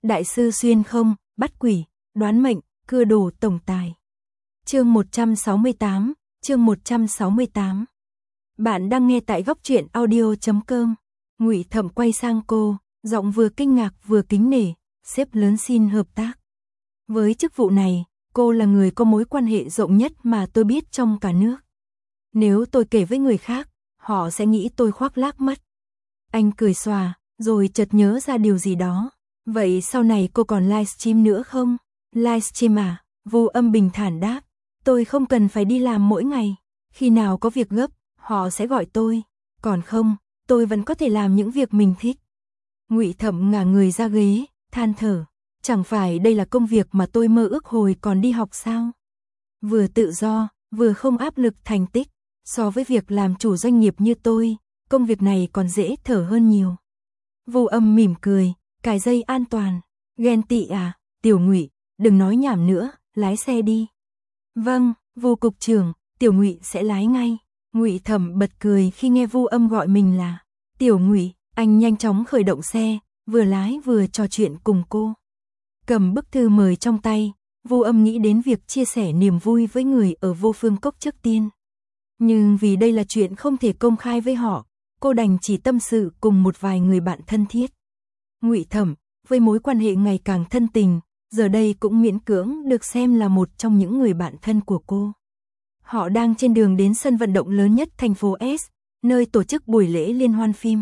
Đại sư xuyên không, bắt quỷ, đoán mệnh, cưa đồ tổng tài. Chương 168, chương 168. Bạn đang nghe tại góc truyện audio.com. Ngụy Thẩm quay sang cô, giọng vừa kinh ngạc vừa kính nể, sếp lớn xin hợp tác. Với chức vụ này, cô là người có mối quan hệ rộng nhất mà tôi biết trong cả nước. Nếu tôi kể với người khác, họ sẽ nghĩ tôi khoác lác mất. Anh cười xòa, rồi chợt nhớ ra điều gì đó. Vậy sau này cô còn livestream nữa không? Livestream à? Vô Âm bình thản đáp. Tôi không cần phải đi làm mỗi ngày. Khi nào có việc gấp, họ sẽ gọi tôi. Còn không, tôi vẫn có thể làm những việc mình thích. Ngụy Thẩm ngả người ra ghế, than thở. Chẳng phải đây là công việc mà tôi mơ ước hồi còn đi học sao? Vừa tự do, vừa không áp lực thành tích. So với việc làm chủ doanh nghiệp như tôi, công việc này còn dễ thở hơn nhiều. Vô Âm mỉm cười, cài dây an toàn. Ghen tị à? Tiểu Ngụy, đừng nói nhảm nữa, lái xe đi. Vâng, Vô cục trưởng, Tiểu Ngụy sẽ lái ngay. Ngụy Thẩm bật cười khi nghe Vô Âm gọi mình là Tiểu Ngụy. Anh nhanh chóng khởi động xe, vừa lái vừa trò chuyện cùng cô. Cầm bức thư mời trong tay, Vô Âm nghĩ đến việc chia sẻ niềm vui với người ở Vô Phương Cốc trước tiên. Nhưng vì đây là chuyện không thể công khai với họ, cô đành chỉ tâm sự cùng một vài người bạn thân thiết. Ngụy Thẩm, với mối quan hệ ngày càng thân tình, giờ đây cũng miễn cưỡng được xem là một trong những người bạn thân của cô. Họ đang trên đường đến sân vận động lớn nhất thành phố S, nơi tổ chức buổi lễ liên hoan phim.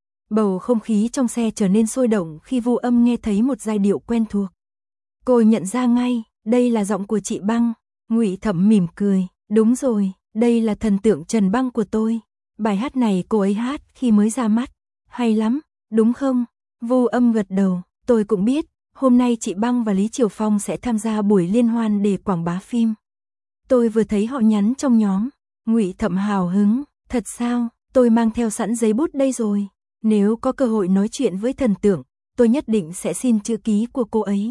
Bầu không khí trong xe trở nên sôi động khi Vô Âm nghe thấy một giai điệu quen thuộc. Cô nhận ra ngay, đây là giọng của chị Băng. Ngụy Thẩm mỉm cười, đúng rồi, đây là thần tượng Trần Băng của tôi. Bài hát này cô ấy hát khi mới ra mắt. Hay lắm, đúng không? Vô Âm gật đầu, tôi cũng biết, hôm nay chị Băng và Lý Triều Phong sẽ tham gia buổi liên hoan để quảng bá phim. Tôi vừa thấy họ nhắn trong nhóm. Ngụy Thẩm hào hứng, thật sao, tôi mang theo sẵn giấy bút đây rồi. Nếu có cơ hội nói chuyện với thần tượng, tôi nhất định sẽ xin chữ ký của cô ấy.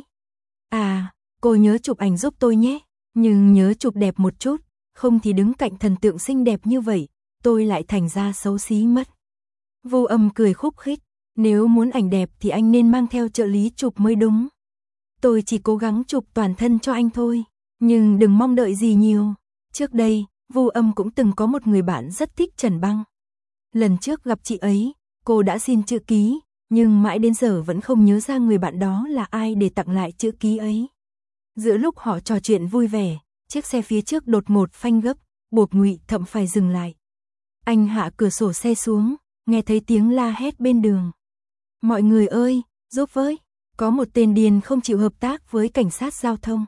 À, cô nhớ chụp ảnh giúp tôi nhé, nhưng nhớ chụp đẹp một chút, không thì đứng cạnh thần tượng xinh đẹp như vậy, tôi lại thành ra xấu xí mất. Vô Âm cười khúc khích, nếu muốn ảnh đẹp thì anh nên mang theo trợ lý chụp mới đúng. Tôi chỉ cố gắng chụp toàn thân cho anh thôi, nhưng đừng mong đợi gì nhiều. Trước đây, Vô Âm cũng từng có một người bạn rất thích Trần Băng. Lần trước gặp chị ấy, cô đã xin chữ ký, nhưng mãi đến giờ vẫn không nhớ ra người bạn đó là ai để tặng lại chữ ký ấy. Giữa lúc họ trò chuyện vui vẻ, chiếc xe phía trước đột ngột phanh gấp, buộc Ngụy Thẩm phải dừng lại. Anh hạ cửa sổ xe xuống, nghe thấy tiếng la hét bên đường. Mọi người ơi, giúp với, có một tên điên không chịu hợp tác với cảnh sát giao thông.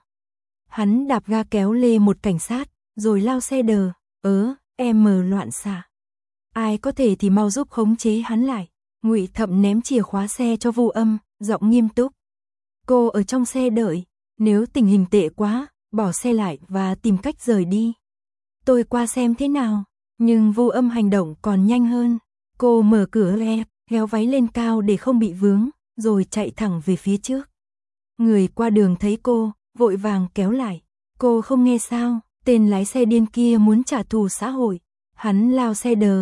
Hắn đạp ga kéo lê một cảnh sát, rồi lao xe đờ, em loạn xạ. Ai có thể thì mau giúp khống chế hắn lại. Ngụy Thẩm ném chìa khóa xe cho Vô Âm, giọng nghiêm túc. Cô ở trong xe đợi, nếu tình hình tệ quá, bỏ xe lại và tìm cách rời đi. Tôi qua xem thế nào, nhưng Vô Âm hành động còn nhanh hơn. Cô mở cửa le, kéo váy lên cao để không bị vướng, rồi chạy thẳng về phía trước. Người qua đường thấy cô, vội vàng kéo lại. Cô không nghe sao, tên lái xe điên kia muốn trả thù xã hội. Hắn lao xe đờ,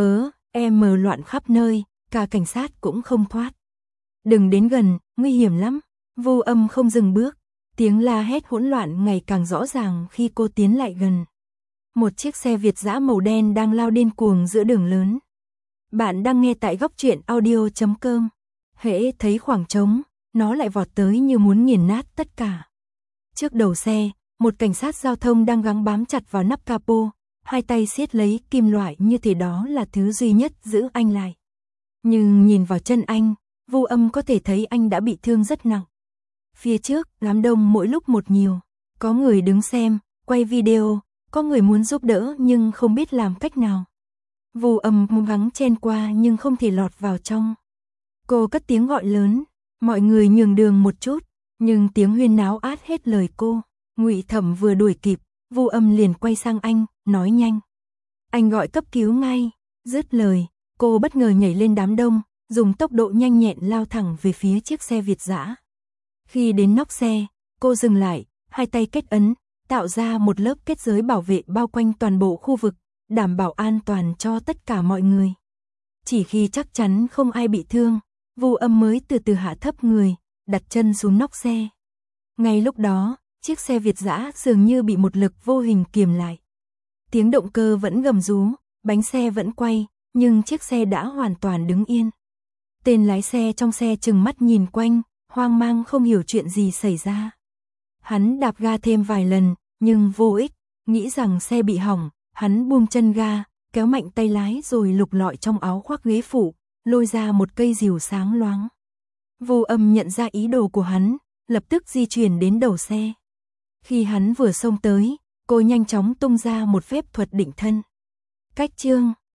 em loạn khắp nơi, cả cảnh sát cũng không thoát. Đừng đến gần, nguy hiểm lắm. Vô Âm không dừng bước, tiếng la hét hỗn loạn ngày càng rõ ràng khi cô tiến lại gần. Một chiếc xe Việt dã màu đen đang lao điên cuồng giữa đường lớn. Bạn đang nghe tại góc truyện audio.com. Hễ thấy khoảng trống, nó lại vọt tới như muốn nghiền nát tất cả. Trước đầu xe, một cảnh sát giao thông đang gắng bám chặt vào nắp capo, hai tay siết lấy kim loại như thể đó là thứ duy nhất giữ anh lại. Nhưng nhìn vào chân anh, Vô Âm có thể thấy anh đã bị thương rất nặng. Phía trước, đám đông mỗi lúc một nhiều. Có người đứng xem, quay video, có người muốn giúp đỡ nhưng không biết làm cách nào. Vô Âm cố gắng chen qua nhưng không thể lọt vào trong. Cô cất tiếng gọi lớn, mọi người nhường đường một chút, nhưng tiếng huyên náo át hết lời cô. Ngụy Thẩm vừa đuổi kịp, Vô Âm liền quay sang anh, nói nhanh. Anh gọi cấp cứu ngay. Dứt lời, cô bất ngờ nhảy lên đám đông, dùng tốc độ nhanh nhẹn lao thẳng về phía chiếc xe Việt dã. Khi đến nóc xe, cô dừng lại, hai tay kết ấn, tạo ra một lớp kết giới bảo vệ bao quanh toàn bộ khu vực, đảm bảo an toàn cho tất cả mọi người. Chỉ khi chắc chắn không ai bị thương, Vô Âm mới từ từ hạ thấp người, đặt chân xuống nóc xe. Ngay lúc đó, chiếc xe Việt dã dường như bị một lực vô hình kiềm lại. Tiếng động cơ vẫn gầm rú, bánh xe vẫn quay, nhưng chiếc xe đã hoàn toàn đứng yên. Tên lái xe trong xe trừng mắt nhìn quanh, hoang mang không hiểu chuyện gì xảy ra. Hắn đạp ga thêm vài lần, nhưng vô ích, nghĩ rằng xe bị hỏng, hắn buông chân ga, kéo mạnh tay lái rồi lục lọi trong áo khoác ghế phụ, lôi ra một cây rìu sáng loáng. Vô Âm nhận ra ý đồ của hắn, lập tức di chuyển đến đầu xe. Khi hắn vừa xông tới, cô nhanh chóng tung ra một phép thuật định thân. Cách chương